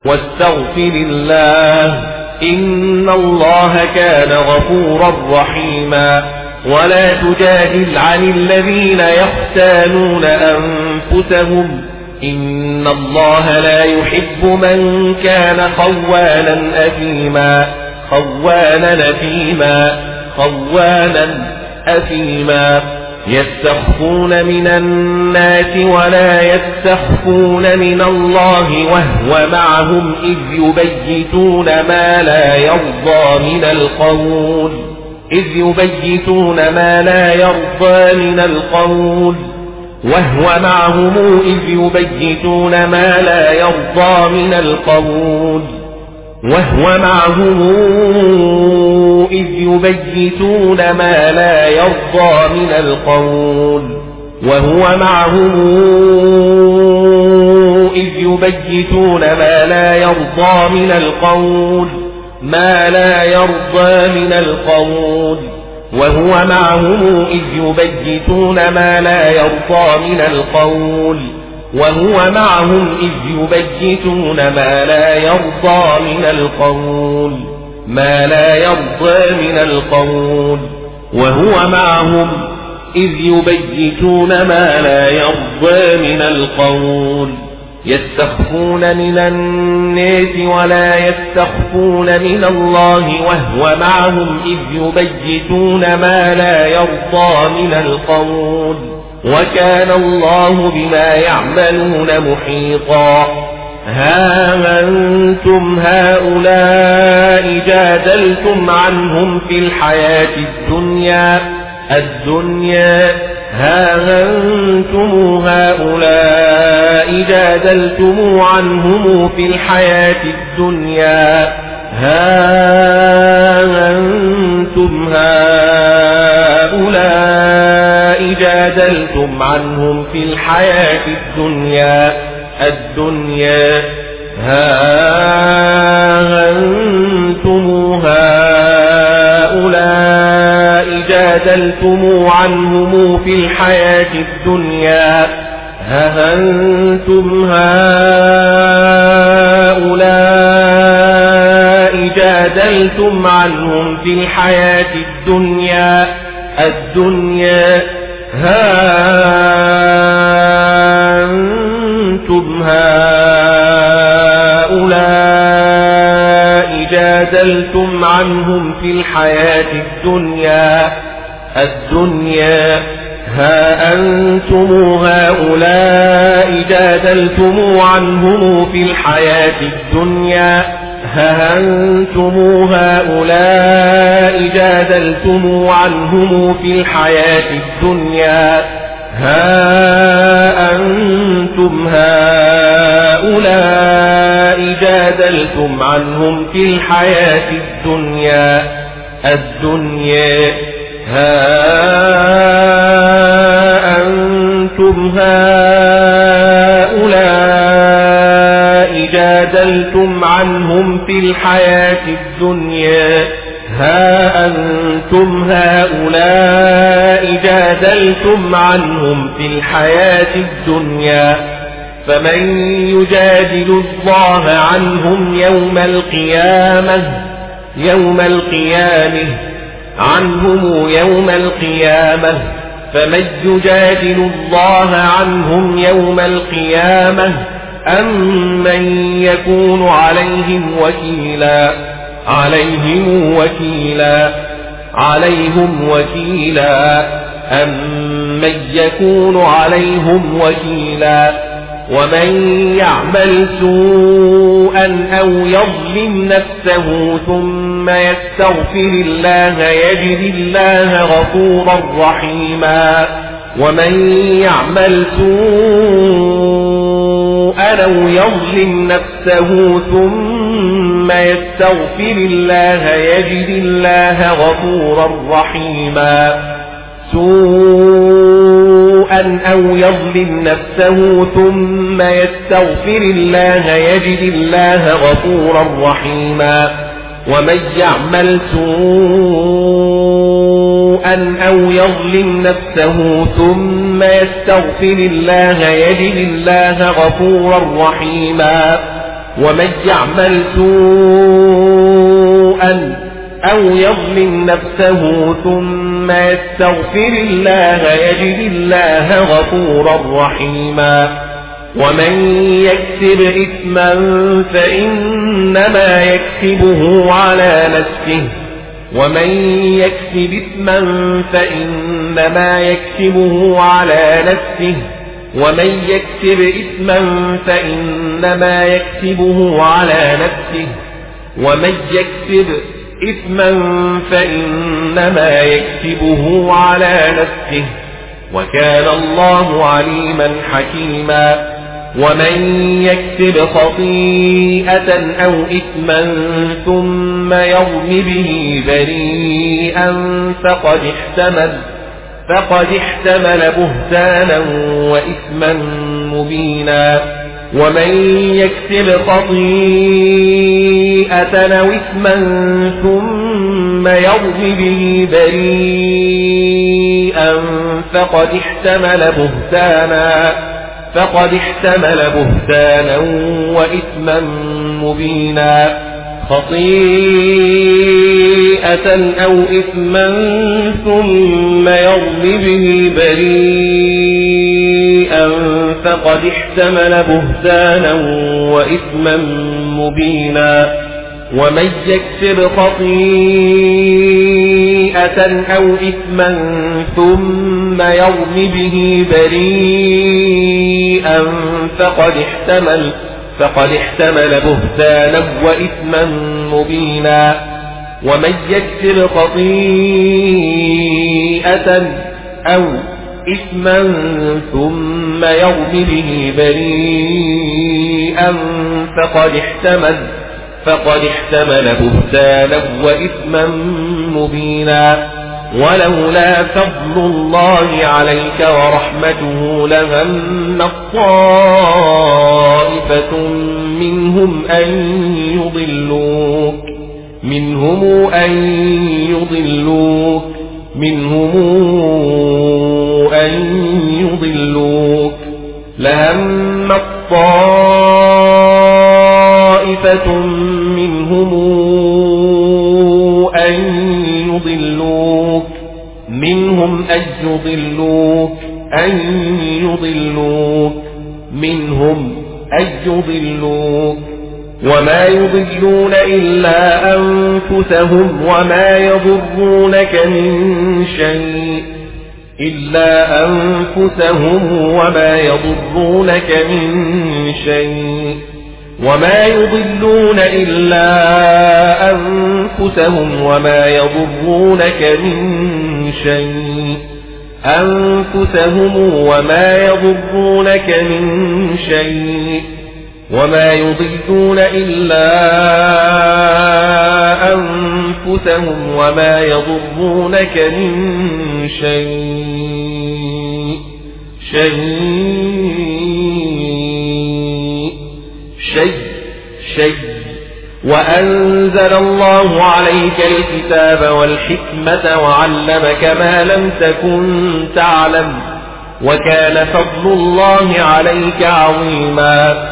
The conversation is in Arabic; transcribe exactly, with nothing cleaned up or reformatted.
واستغفر الله إن الله كان غفورا رحيما. ولا تجادل عن الذين يختانون أنفسهم إن الله لا يحب من كان خوانا أثيما خوانا أثيما خوانا أثيما. يستخفون من الناس ولا يستخفون من الله وهو معهم إذ يبيتون ما لا يرضى من القول إذ يبيتون ما لا يرضى من القول وهو معهم إذ يبيتون ما لا يرضى من القول وهو معهم إذ يبيتون ما لا يرضى من القول وهو معهم إذ يبيتون ما لا يرضى من القول ما لا يرضى من القول وهو معهم إذ يبيتون ما لا يرضى من القول وهو معهم إذ يبيتون ما لا يرضى من القول ما لا يرضى من القول وهو معهم إذ يبيتون ما لا يرضى من القول. يستخفون من الناس ولا يستخفون من الله وهو معهم إذ يبيتون ما لا يرضى من القول وكان الله بما يعملون محيطا. ها أنتم هؤلاء جادلتم عنهم في الحياة الدنيا الدنيا ها أنتم هؤلاء جادلتم عنهم في الحياة الدنيا ها أنتم هؤلاء جادلتم عنهم في الحياة الدنيا الدنيا ها أنتم هؤلاء جادلتم عنهم في الحياة الدنيا ها أنتم هؤلاء جادلتم عنهم في الحياة الدنيا الدنيا ها أنتم هؤلاء جادلتم عنهم في الحياة الدنيا الدنيا ها أنتم هؤلاء جادلتم عنهم في الحياة الدنيا ها أنتم هؤلاء جادلتم عنهم في الحياة الدنيا ها أنتم هؤلاء جادلتم عنهم في الحياة الدنيا الدنيا ها أنتم هؤلاء جادلتم عنهم في الحياة الدنيا ها أنتم هؤلاء جادلتم عنهم في الحياة الدنيا فمن يجادل الله عنهم يوم القيامة يوم القيامة عنهم يوم القيامة فمن يجادل الله عنهم يوم القيامة أم من يكون عليهم وكيلا عليهم وكيلا عليهم وكيلا أم من يكون عليهم وكيلا ومن يعمل سوءا أو يظلم نفسه ثم يستغفر الله يجد الله غفورا رحيما ومن يعمل سوءا أو يظلم نفسه ثم يستغفر الله يجد الله غفورا رحيما سوءا أو يظلم نفسه ثم يستغفر الله يجد الله غفورا رحيما ومن يعمل سوءا أو يظلم نفسه ثم يستغفر الله يجد الله غفورا رحيما ومن يعمل سوءا أو يظلم نفسه ثم يستغفر الله يجد الله غفورا رحيما ومن يكسب إثما فإنما يكسبه على نفسه ومن يكسب إثما فإنما يكسبه على نفسه ومن يكسب إثما فإنما يكسبه على نفسه ومن يكسب إثما فإنما يكسبه على نفسه وكان الله عليما حكيما ومن يكسب خطيئة أو إثما ثم يرم به بريئا فقد احتمل فقد احتمل بهتانا وإثما مبينا ومن يكسب خطيئة أو إثما ثم يرم به بريئا فقد احتمل بهتانا فقد احتمل بهتانا وإثما مبينا خطيئة أو إثما ثم يرم به بريئا فقد احتمل بهتانا وإثما مبينا ومن يكسب خطيئة أو إثما ثم يرم به بريئا فقد احتمل فقد احتمل بهتانا وإثما مبينا ومن يكسب خطيئة أو إثما ثم يرم به بريئا فقد احتمل فقد احتمل بهتانا وإثما مبينا ولولا فضل الله عليك ورحمته لهم طائفة منهم أن يضلوك منهم أن يضلوك منهم أن يضلوك لهم طائفة منهم أن يضلوك منهم أن يضلوك أن يضلوك منهم أن يضلوك وما يضلون إلا أنفسهم وما يضرونك من شيء إلا أنفسهم وما يضرونك من شيء وما يضلون إلا أنفسهم وما يضرونك من شيء أنفسهم وما يضرونك من شيء وما يضلون إلا أنفسهم وما يضرونك من شيء شيء شيء شيء وأنزل الله عليك الكتاب والحكمة وعلمك ما لم تكن تعلم وكان فضل الله عليك عظيما